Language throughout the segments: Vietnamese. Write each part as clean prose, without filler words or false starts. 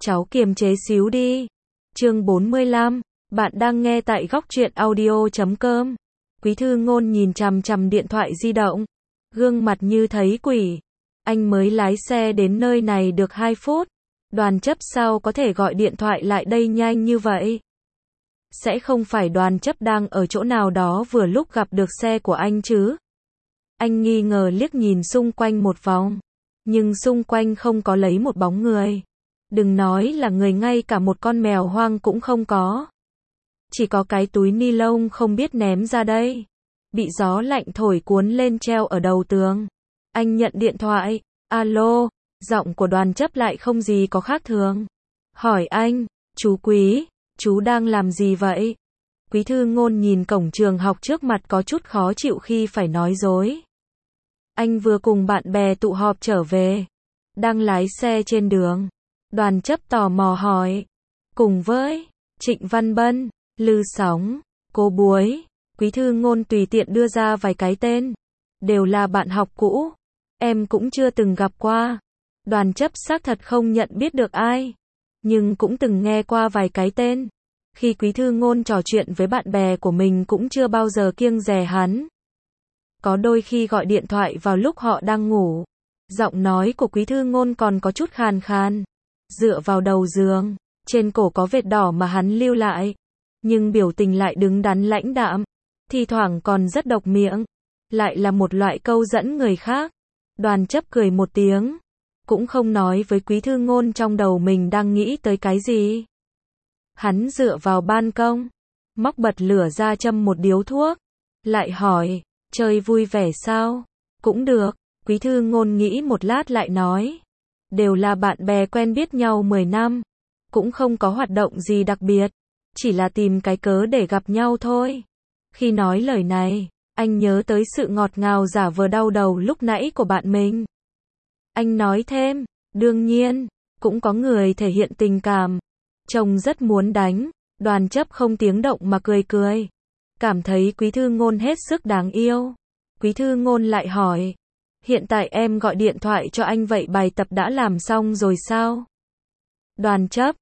cháu kiềm chế xíu đi. Chương 45, bạn đang nghe tại góc truyện audio.com. Quý Thư Ngôn nhìn chằm chằm điện thoại di động, gương mặt như thấy quỷ. Anh mới lái xe đến nơi này được 2 phút, Đoàn Chấp sao có thể gọi điện thoại lại đây nhanh như vậy? Sẽ không phải Đoàn Chấp đang ở chỗ nào đó vừa lúc gặp được xe của anh chứ? Anh nghi ngờ liếc nhìn xung quanh một vòng, nhưng xung quanh không có lấy một bóng người. Đừng nói là người, ngay cả một con mèo hoang cũng không có. Chỉ có cái túi ni lông không biết ném ra đây, bị gió lạnh thổi cuốn lên treo ở đầu tường. Anh nhận điện thoại, alo, giọng của Đoàn Chấp lại không gì có khác thường. Hỏi anh, chú Quý, chú đang làm gì vậy? Quý Thư Ngôn nhìn cổng trường học trước mặt có chút khó chịu khi phải nói dối. Anh vừa cùng bạn bè tụ họp trở về, đang lái xe trên đường. Đoàn Chấp tò mò hỏi, cùng với Trịnh Văn Bân, Lư Sóng, Cô Buối. Quý Thư Ngôn tùy tiện đưa ra vài cái tên, đều là bạn học cũ, em cũng chưa từng gặp qua. Đoàn Chấp xác thật không nhận biết được ai, nhưng cũng từng nghe qua vài cái tên. Khi Quý Thư Ngôn trò chuyện với bạn bè của mình cũng chưa bao giờ kiêng dè hắn. Có đôi khi gọi điện thoại vào lúc họ đang ngủ, giọng nói của Quý Thư Ngôn còn có chút khàn khàn. Dựa vào đầu giường, trên cổ có vệt đỏ mà hắn lưu lại, nhưng biểu tình lại đứng đắn lãnh đạm, thi thoảng còn rất độc miệng, lại là một loại câu dẫn người khác. Đoàn Chấp cười một tiếng, cũng không nói với Quý Thư Ngôn trong đầu mình đang nghĩ tới cái gì. Hắn dựa vào ban công, móc bật lửa ra châm một điếu thuốc, lại hỏi, chơi vui vẻ sao? Cũng được. Quý Thư Ngôn nghĩ một lát lại nói, đều là bạn bè quen biết nhau 10 năm, cũng không có hoạt động gì đặc biệt, chỉ là tìm cái cớ để gặp nhau thôi. Khi nói lời này, anh nhớ tới sự ngọt ngào giả vờ đau đầu lúc nãy của bạn mình. Anh nói thêm, đương nhiên, cũng có người thể hiện tình cảm, trông rất muốn đánh. Đoàn Chấp không tiếng động mà cười cười, cảm thấy Quý Thư Ngôn hết sức đáng yêu. Quý Thư Ngôn lại hỏi, hiện tại em gọi điện thoại cho anh vậy bài tập đã làm xong rồi sao? Đoàn Chấp,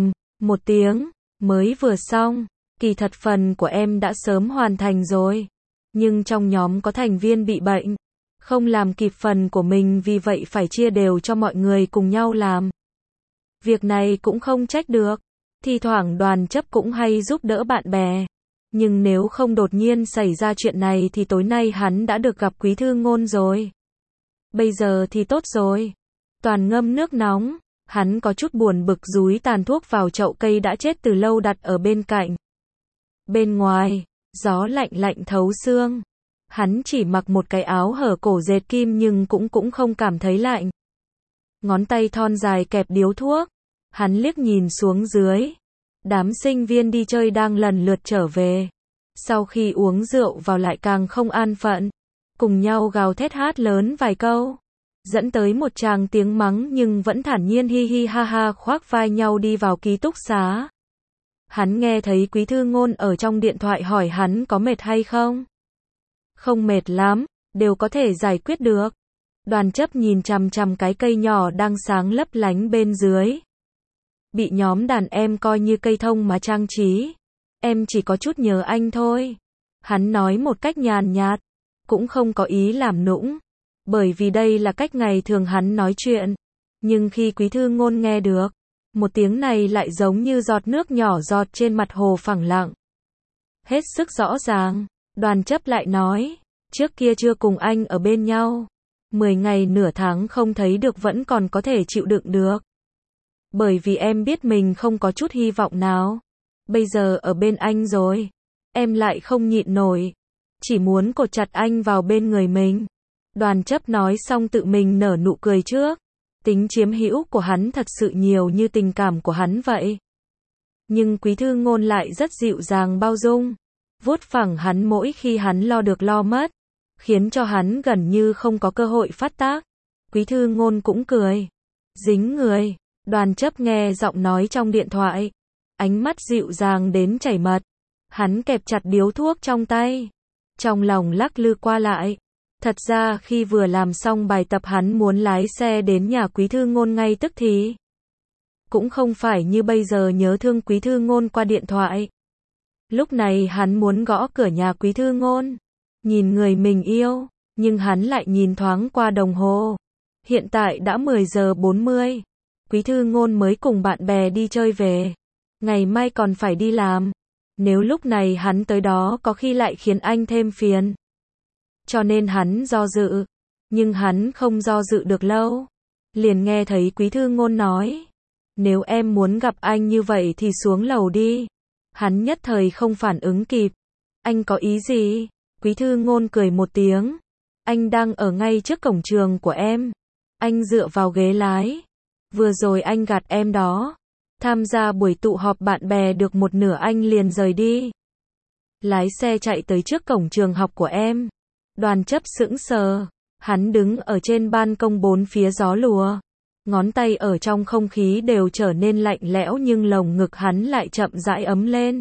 một tiếng, mới vừa xong, kỳ thật phần của em đã sớm hoàn thành rồi. Nhưng trong nhóm có thành viên bị bệnh, không làm kịp phần của mình, vì vậy phải chia đều cho mọi người cùng nhau làm. Việc này cũng không trách được, thi thoảng Đoàn Chấp cũng hay giúp đỡ bạn bè. Nhưng nếu không đột nhiên xảy ra chuyện này thì tối nay hắn đã được gặp Quý Thư Ngôn rồi. Bây giờ thì tốt rồi. Toàn ngâm nước nóng, hắn có chút buồn bực dúi tàn thuốc vào chậu cây đã chết từ lâu đặt ở bên cạnh. Bên ngoài, gió lạnh lạnh thấu xương. Hắn chỉ mặc một cái áo hở cổ dệt kim nhưng cũng không cảm thấy lạnh. Ngón tay thon dài kẹp điếu thuốc. Hắn liếc nhìn xuống dưới. Đám sinh viên đi chơi đang lần lượt trở về. Sau khi uống rượu vào lại càng không an phận, cùng nhau gào thét hát lớn vài câu, dẫn tới một tràng tiếng mắng nhưng vẫn thản nhiên hi hi ha ha khoác vai nhau đi vào ký túc xá. Hắn nghe thấy Quý Thư Ngôn ở trong điện thoại hỏi hắn có mệt hay không. Không mệt lắm, đều có thể giải quyết được. Đoàn Chấp nhìn chằm chằm cái cây nhỏ đang sáng lấp lánh bên dưới. Bị nhóm đàn em coi như cây thông mà trang trí. Em chỉ có chút nhớ anh thôi. Hắn nói một cách nhàn nhạt, cũng không có ý làm nũng, bởi vì đây là cách ngày thường hắn nói chuyện. Nhưng khi Quý Thư Ngôn nghe được, một tiếng này lại giống như giọt nước nhỏ giọt trên mặt hồ phẳng lặng. Hết sức rõ ràng, Đoàn Chấp lại nói, trước kia chưa cùng anh ở bên nhau, 10 ngày nửa tháng không thấy được vẫn còn có thể chịu đựng được. Bởi vì em biết mình không có chút hy vọng nào. Bây giờ ở bên anh rồi, em lại không nhịn nổi, chỉ muốn cột chặt anh vào bên người mình. Đoàn Chấp nói xong tự mình nở nụ cười trước. Tính chiếm hữu của hắn thật sự nhiều như tình cảm của hắn vậy. Nhưng Quý Thư Ngôn lại rất dịu dàng bao dung, vuốt phẳng hắn mỗi khi hắn lo được lo mất, khiến cho hắn gần như không có cơ hội phát tác. Quý Thư Ngôn cũng cười, dính người. Đoàn Chấp nghe giọng nói trong điện thoại, ánh mắt dịu dàng đến chảy mật. Hắn kẹp chặt điếu thuốc trong tay, trong lòng lắc lư qua lại. Thật ra khi vừa làm xong bài tập hắn muốn lái xe đến nhà Quý Thư Ngôn ngay tức thì. cũng không phải như bây giờ nhớ thương Quý Thư Ngôn qua điện thoại. Lúc này hắn muốn gõ cửa nhà Quý Thư Ngôn, nhìn người mình yêu, nhưng hắn lại nhìn thoáng qua đồng hồ. Hiện tại đã 10 giờ 40. Quý Thư Ngôn mới cùng bạn bè đi chơi về. Ngày mai còn phải đi làm. Nếu lúc này hắn tới đó có khi lại khiến anh thêm phiền. Cho nên hắn do dự. Nhưng hắn không do dự được lâu. Liền nghe thấy Quý Thư Ngôn nói. Nếu em muốn gặp anh như vậy thì xuống lầu đi. Hắn nhất thời không phản ứng kịp. Anh có ý gì? Quý Thư Ngôn cười một tiếng. Anh đang ở ngay trước cổng trường của em. Anh dựa vào ghế lái. Vừa rồi anh gạt em đó. Tham gia buổi tụ họp bạn bè được một nửa anh liền rời đi. Lái xe chạy tới trước cổng trường học của em. Đoàn Chấp sững sờ. Hắn đứng ở trên ban công bốn phía gió lùa. Ngón tay ở trong không khí đều trở nên lạnh lẽo nhưng lồng ngực hắn lại chậm rãi ấm lên.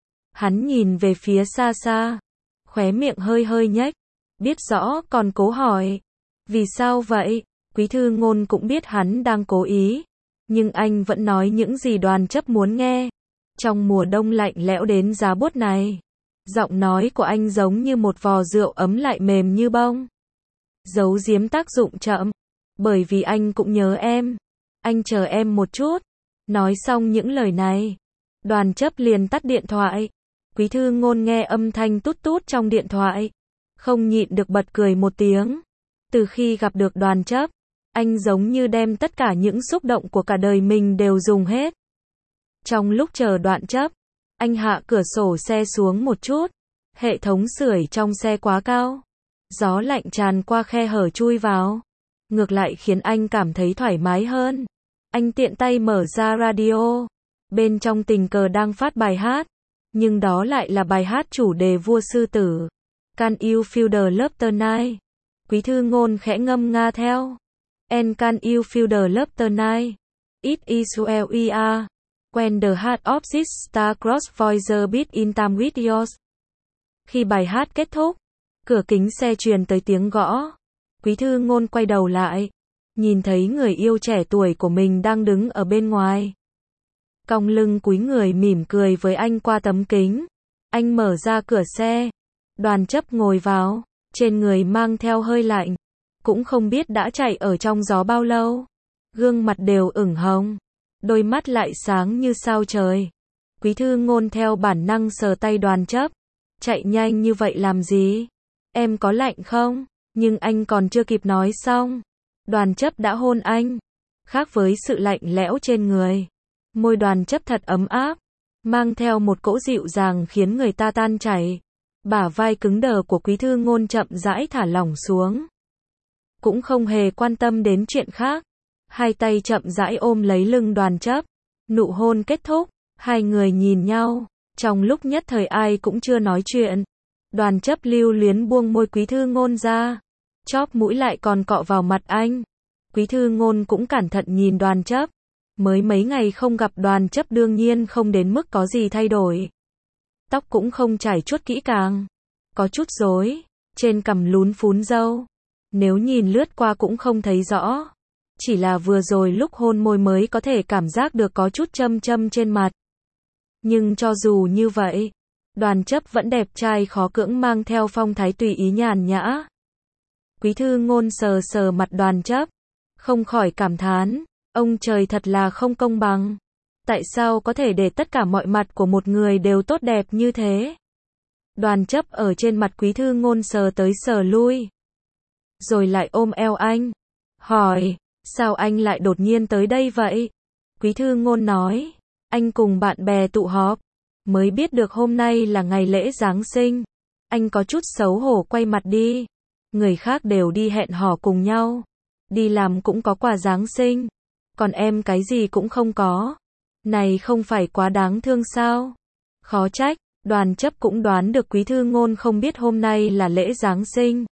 Hắn nhìn về phía xa xa. Khóe miệng hơi hơi nhếch. Biết rõ còn cố hỏi. Vì sao vậy? Quý Thư Ngôn cũng biết hắn đang cố ý. Nhưng anh vẫn nói những gì Đoàn Chấp muốn nghe. Trong mùa đông lạnh lẽo đến giá buốt này. Giọng nói của anh giống như một vò rượu ấm lại mềm như bông. Giấu giếm tác dụng chậm. Bởi vì anh cũng nhớ em. Anh chờ em một chút. Nói xong những lời này. Đoàn Chấp liền tắt điện thoại. Quý Thư Ngôn nghe âm thanh tút tút trong điện thoại. Không nhịn được bật cười một tiếng. Từ khi gặp được Đoàn Chấp, anh giống như đem tất cả những xúc động của cả đời mình đều dùng hết. Trong lúc chờ Đoàn Chấp, anh hạ cửa sổ xe xuống một chút. Hệ thống sưởi trong xe quá cao. Gió lạnh tràn qua khe hở chui vào. Ngược lại khiến anh cảm thấy thoải mái hơn. Anh tiện tay mở ra radio. Bên trong tình cờ đang phát bài hát. Nhưng đó lại là bài hát chủ đề Vua Sư Tử. Can you feel the love tonight? Quý Thư Ngôn khẽ ngâm nga theo. And can you feel the love tonight? It is where we are. When the heart of this star cross voice beat in time with yours. Khi bài hát kết thúc, cửa kính xe truyền tới tiếng gõ. Quý Thư Ngôn quay đầu lại. Nhìn thấy người yêu trẻ tuổi của mình đang đứng ở bên ngoài. Cong lưng cúi người mỉm cười với anh qua tấm kính. Anh mở ra cửa xe. Đoàn Chấp ngồi vào. Trên người mang theo hơi lạnh. Cũng không biết đã chạy ở trong gió bao lâu. Gương mặt đều ửng hồng. Đôi mắt lại sáng như sao trời. Quý Thư Ngôn theo bản năng sờ tay Đoàn Chấp. Chạy nhanh như vậy làm gì? Em có lạnh không? Nhưng anh còn chưa kịp nói xong. Đoàn Chấp đã hôn anh. Khác với sự lạnh lẽo trên người. Môi Đoàn Chấp thật ấm áp. Mang theo một cỗ dịu dàng khiến người ta tan chảy. Bả vai cứng đờ của Quý Thư Ngôn chậm rãi thả lỏng xuống. Cũng không hề quan tâm đến chuyện khác. Hai tay chậm rãi ôm lấy lưng Đoàn Chấp. Nụ hôn kết thúc. Hai người nhìn nhau. Trong lúc nhất thời ai cũng chưa nói chuyện. Đoàn Chấp lưu luyến buông môi Quý Thư Ngôn ra. Chóp mũi lại còn cọ vào mặt anh. Quý Thư Ngôn cũng cẩn thận nhìn Đoàn Chấp. Mới mấy ngày không gặp Đoàn Chấp đương nhiên không đến mức có gì thay đổi. Tóc cũng không chải chuốt kỹ càng. Có chút rối. Trên cằm lún phún râu. Nếu nhìn lướt qua cũng không thấy rõ. Chỉ là vừa rồi lúc hôn môi mới có thể cảm giác được có chút châm châm trên mặt. Nhưng cho dù như vậy, Đoàn Chấp vẫn đẹp trai khó cưỡng mang theo phong thái tùy ý nhàn nhã. Quý Thư Ngôn sờ sờ mặt Đoàn Chấp. Không khỏi cảm thán. Ông trời thật là không công bằng. Tại sao có thể để tất cả mọi mặt của một người đều tốt đẹp như thế? Đoàn Chấp ở trên mặt Quý Thư Ngôn sờ tới sờ lui. Rồi lại ôm eo anh. Hỏi, sao anh lại đột nhiên tới đây vậy? Quý Thư Ngôn nói, anh cùng bạn bè tụ họp. Mới biết được hôm nay là ngày lễ Giáng sinh. Anh có chút xấu hổ quay mặt đi. Người khác đều đi hẹn hò cùng nhau. Đi làm cũng có quà Giáng sinh. Còn em cái gì cũng không có. Này không phải quá đáng thương sao? Khó trách, Đoàn Chấp cũng đoán được Quý Thư Ngôn không biết hôm nay là lễ Giáng sinh.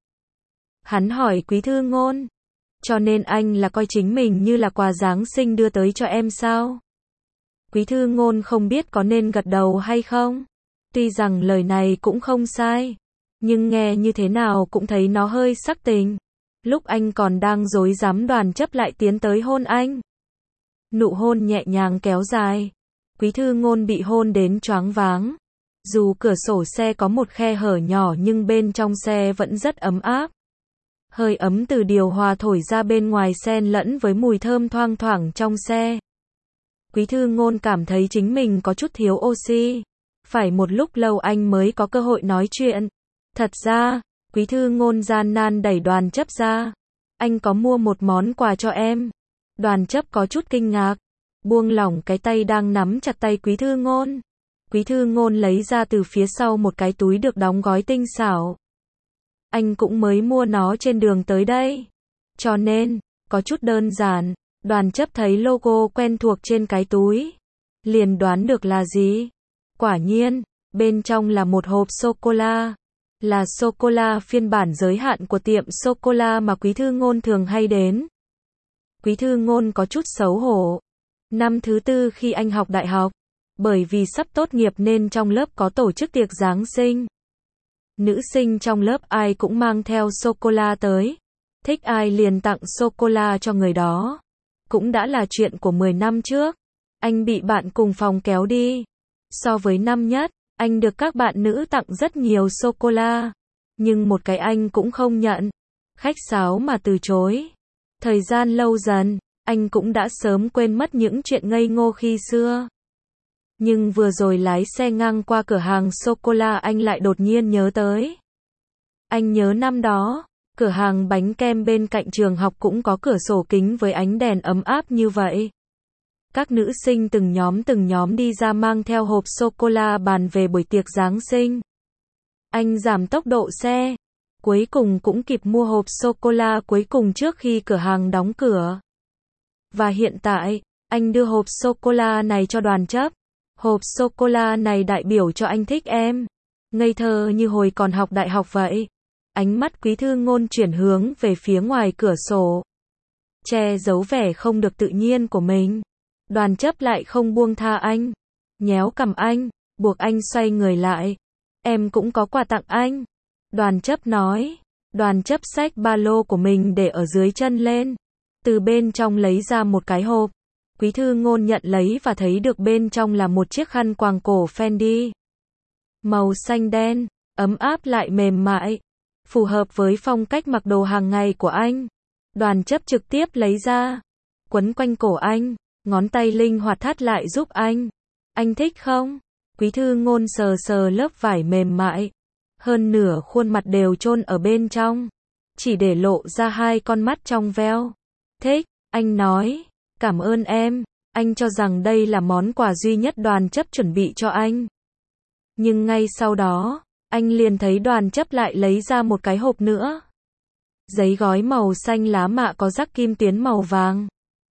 Hắn hỏi Quý Thư Ngôn. Cho nên anh là coi chính mình như là quà Giáng sinh đưa tới cho em sao? Quý Thư Ngôn không biết có nên gật đầu hay không. Tuy rằng lời này cũng không sai. Nhưng nghe như thế nào cũng thấy nó hơi sắc tình. Lúc anh còn đang dối dám Đoàn Chấp lại tiến tới hôn anh. Nụ hôn nhẹ nhàng kéo dài. Quý Thư Ngôn bị hôn đến choáng váng. Dù cửa sổ xe có một khe hở nhỏ nhưng bên trong xe vẫn rất ấm áp. Hơi ấm từ điều hòa thổi ra bên ngoài xen lẫn với mùi thơm thoang thoảng trong xe. Quý Thư Ngôn cảm thấy chính mình có chút thiếu oxy. Phải một lúc lâu anh mới có cơ hội nói chuyện. Thật ra, Quý Thư Ngôn gian nan đẩy Đoàn Chấp ra. Anh có mua một món quà cho em. Đoàn Chấp có chút kinh ngạc. Buông lỏng cái tay đang nắm chặt tay Quý Thư Ngôn. Quý Thư Ngôn lấy ra từ phía sau một cái túi được đóng gói tinh xảo. Anh cũng mới mua nó trên đường tới đây. Cho nên, có chút đơn giản. Đoàn Chấp thấy logo quen thuộc trên cái túi. Liền đoán được là gì. Quả nhiên, bên trong là một hộp sô-cô-la. Là sô-cô-la phiên bản giới hạn của tiệm sô-cô-la mà Quý Thư Ngôn thường hay đến. Quý Thư Ngôn có chút xấu hổ. Năm thứ tư khi anh học đại học. Bởi vì sắp tốt nghiệp nên trong lớp có tổ chức tiệc Giáng sinh. Nữ sinh trong lớp ai cũng mang theo sô-cô-la tới. Thích ai liền tặng sô-cô-la cho người đó. Cũng đã là chuyện của 10 năm trước. Anh bị bạn cùng phòng kéo đi. So với năm nhất, anh được các bạn nữ tặng rất nhiều sô-cô-la. Nhưng một cái anh cũng không nhận. Khách sáo mà từ chối. Thời gian lâu dần, anh cũng đã sớm quên mất những chuyện ngây ngô khi xưa. Nhưng vừa rồi lái xe ngang qua cửa hàng sô-cô-la anh lại đột nhiên nhớ tới. Anh nhớ năm đó, cửa hàng bánh kem bên cạnh trường học cũng có cửa sổ kính với ánh đèn ấm áp như vậy. Các nữ sinh từng nhóm đi ra mang theo hộp sô-cô-la bàn về buổi tiệc Giáng sinh. Anh giảm tốc độ xe. Cuối cùng cũng kịp mua hộp sô-cô-la cuối cùng trước khi cửa hàng đóng cửa. Và hiện tại, anh đưa hộp sô-cô-la này cho Đoàn Chấp. Hộp sô-cô-la này đại biểu cho anh thích em. Ngây thơ như hồi còn học đại học vậy. Ánh mắt Quý Thư Ngôn chuyển hướng về phía ngoài cửa sổ. Che giấu vẻ không được tự nhiên của mình. Đoàn Chấp lại không buông tha anh. Nhéo cằm anh, buộc anh xoay người lại. Em cũng có quà tặng anh. Đoàn Chấp nói. Đoàn Chấp xách ba lô của mình để ở dưới chân lên. Từ bên trong lấy ra một cái hộp. Quý Thư Ngôn nhận lấy và thấy được bên trong là một chiếc khăn quàng cổ Fendi. Màu xanh đen, ấm áp lại mềm mại. Phù hợp với phong cách mặc đồ hàng ngày của anh. Đoàn Chấp trực tiếp lấy ra. Quấn quanh cổ anh. Ngón tay linh hoạt thắt lại giúp anh. Anh thích không? Quý Thư Ngôn sờ sờ lớp vải mềm mại. Hơn nửa khuôn mặt đều chôn ở bên trong. Chỉ để lộ ra hai con mắt trong veo. Thích, anh nói. Cảm ơn em. Anh cho rằng đây là món quà duy nhất Đoàn Chấp chuẩn bị cho anh. Nhưng ngay sau đó, anh liền thấy Đoàn Chấp lại lấy ra một cái hộp nữa. Giấy gói màu xanh lá mạ có rắc kim tuyến màu vàng.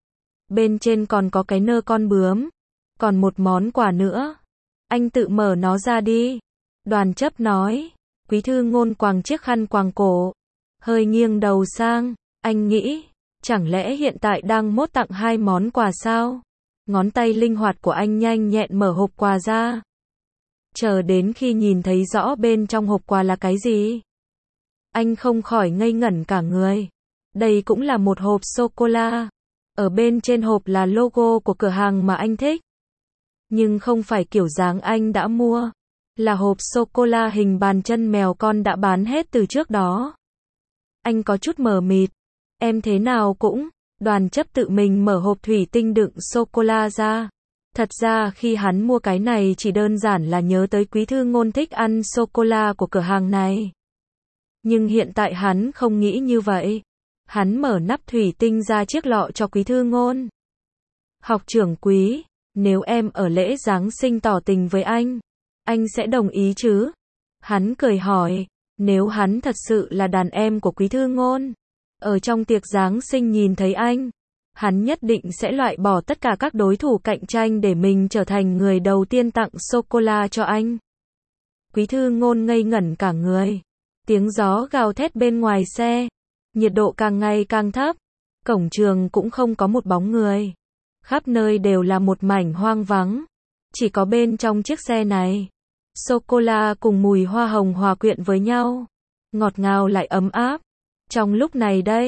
Bên trên còn có cái nơ con bướm. Còn một món quà nữa. Anh tự mở nó ra đi. Đoàn Chấp nói. Quý Thư Ngôn quàng chiếc khăn quàng cổ. Hơi nghiêng đầu sang. Anh nghĩ. Chẳng lẽ hiện tại đang mốt tặng hai món quà sao? Ngón tay linh hoạt của anh nhanh nhẹn mở hộp quà ra. Chờ đến khi nhìn thấy rõ bên trong hộp quà là cái gì. Anh không khỏi ngây ngẩn cả người. Đây cũng là một hộp sô-cô-la. Ở bên trên hộp là logo của cửa hàng mà anh thích. Nhưng không phải kiểu dáng anh đã mua. Là hộp sô-cô-la hình bàn chân mèo con đã bán hết từ trước đó. Anh có chút mờ mịt. Em thế nào cũng. Đoàn Chấp tự mình mở hộp thủy tinh đựng sô-cô-la ra. Thật ra khi hắn mua cái này chỉ đơn giản là nhớ tới Quý Thư Ngôn thích ăn sô-cô-la của cửa hàng này. Nhưng hiện tại hắn không nghĩ như vậy. Hắn mở nắp thủy tinh ra chiếc lọ cho Quý Thư Ngôn. Học trưởng Quý, nếu em ở lễ Giáng sinh tỏ tình với anh sẽ đồng ý chứ? Hắn cười hỏi, nếu hắn thật sự là đàn em của Quý Thư Ngôn, ở trong tiệc Giáng sinh nhìn thấy anh, hắn nhất định sẽ loại bỏ tất cả các đối thủ cạnh tranh để mình trở thành người đầu tiên tặng sô-cô-la cho anh. Quý Thư Ngôn ngây ngẩn cả người. Tiếng gió gào thét bên ngoài xe. Nhiệt độ càng ngày càng thấp. Cổng trường cũng không có một bóng người. Khắp nơi đều là một mảnh hoang vắng. Chỉ có bên trong chiếc xe này, sô-cô-la cùng mùi hoa hồng hòa quyện với nhau. Ngọt ngào lại ấm áp. Trong lúc này đây,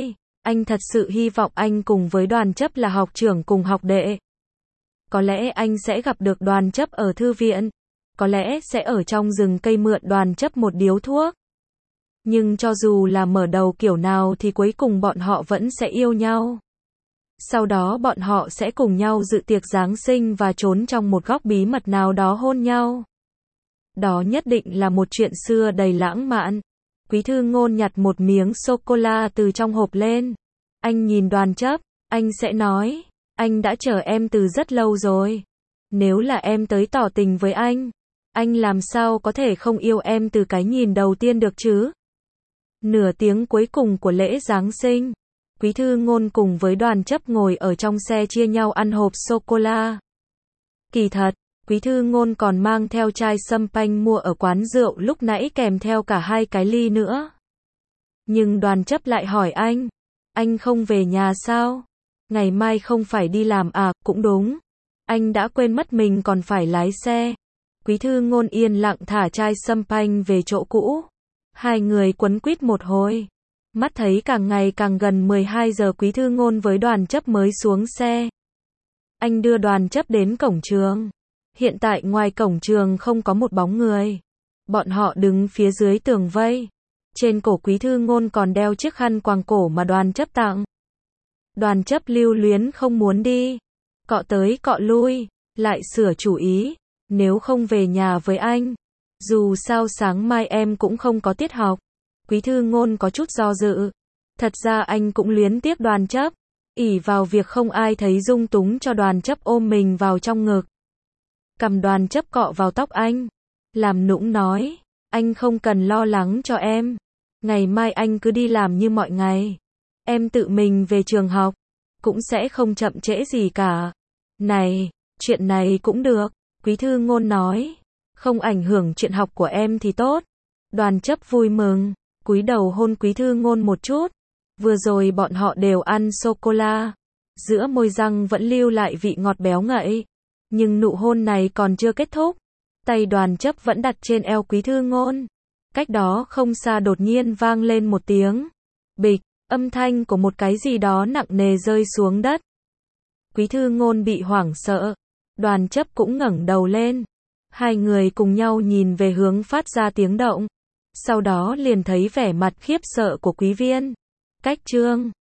Anh thật sự hy vọng anh cùng với Đoàn Chấp là học trưởng cùng học đệ. Có lẽ anh sẽ gặp được Đoàn Chấp ở thư viện. Có lẽ sẽ ở trong rừng cây mượn Đoàn Chấp một điếu thuốc. Nhưng cho dù là mở đầu kiểu nào thì cuối cùng bọn họ vẫn sẽ yêu nhau. Sau đó bọn họ sẽ cùng nhau dự tiệc Giáng sinh và trốn trong một góc bí mật nào đó hôn nhau. Đó nhất định là một chuyện xưa đầy lãng mạn. Quý Thư Ngôn nhặt một miếng sô-cô-la từ trong hộp lên. Anh nhìn Đoàn Chấp, anh sẽ nói, anh đã chờ em từ rất lâu rồi. Nếu là em tới tỏ tình với anh làm sao có thể không yêu em từ cái nhìn đầu tiên được chứ? Nửa tiếng cuối cùng của lễ Giáng sinh, Quý Thư Ngôn cùng với Đoàn Chấp ngồi ở trong xe chia nhau ăn hộp sô-cô-la. Kỳ thật, Quý Thư Ngôn còn mang theo chai sâm panh mua ở quán rượu lúc nãy kèm theo cả 2 cái ly nữa. Nhưng Đoàn Chấp lại hỏi anh không về nhà sao? Ngày mai không phải đi làm à? Cũng đúng. Anh đã quên mất mình còn phải lái xe. Quý Thư Ngôn yên lặng thả chai sâm panh về chỗ cũ. Hai người quấn quýt một hồi. Mắt thấy càng ngày càng gần 12 giờ Quý Thư Ngôn với Đoàn Chấp mới xuống xe. Anh đưa Đoàn Chấp đến cổng trường. Hiện tại ngoài cổng trường không có một bóng người. Bọn họ đứng phía dưới tường vây. Trên cổ Quý Thư Ngôn còn đeo chiếc khăn quàng cổ mà Đoàn Chấp tặng. Đoàn Chấp lưu luyến không muốn đi. Cọ tới cọ lui, lại sửa chủ ý. Nếu không về nhà với anh, dù sao sáng mai em cũng không có tiết học. Quý Thư Ngôn có chút do dự. Thật ra anh cũng luyến tiếc Đoàn Chấp. Ỷ vào việc không ai thấy dung túng cho Đoàn Chấp ôm mình vào trong ngực. Cầm Đoàn Chấp cọ vào tóc anh. Làm nũng nói, anh không cần lo lắng cho em. Ngày mai anh cứ đi làm như mọi ngày. Em tự mình về trường học. Cũng sẽ không chậm trễ gì cả. Này, chuyện này cũng được. Quý Thư Ngôn nói. Không ảnh hưởng chuyện học của em thì tốt. Đoàn Chấp vui mừng. Cúi đầu hôn Quý Thư Ngôn một chút. Vừa rồi bọn họ đều ăn sô-cô-la. Giữa môi răng vẫn lưu lại vị ngọt béo ngậy. Nhưng nụ hôn này còn chưa kết thúc. Tay Đoàn Chấp vẫn đặt trên eo Quý Thư Ngôn. Cách đó không xa đột nhiên vang lên một tiếng. Bịch, âm thanh của một cái gì đó nặng nề rơi xuống đất. Quý Thư Ngôn bị hoảng sợ. Đoàn Chấp cũng ngẩng đầu lên. Hai người cùng nhau nhìn về hướng phát ra tiếng động. Sau đó liền thấy vẻ mặt khiếp sợ của Quý Viên. Cách chương